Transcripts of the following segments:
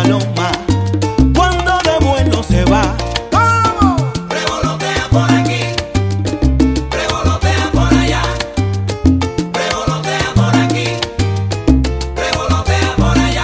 paloma cuando de vuelo se va. ¿Cómo? Revolotea por aquí, revolotea por allá, revolotea por aquí, revolotea por allá.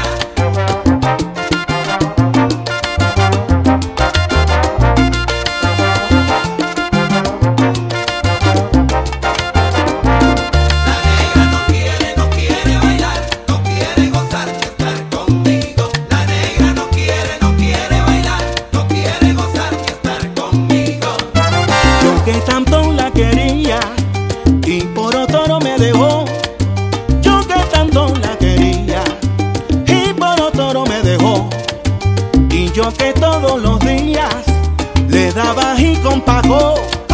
No quiere bailar, no quiere gozar ni estar conmigo. La negra no quiere bailar, no quiere gozar ni estar conmigo. Yo que tanto la quería y por otro me dejó. Yo que tanto la quería y por otro me dejó. Y yo que todos los días le daba y con Paco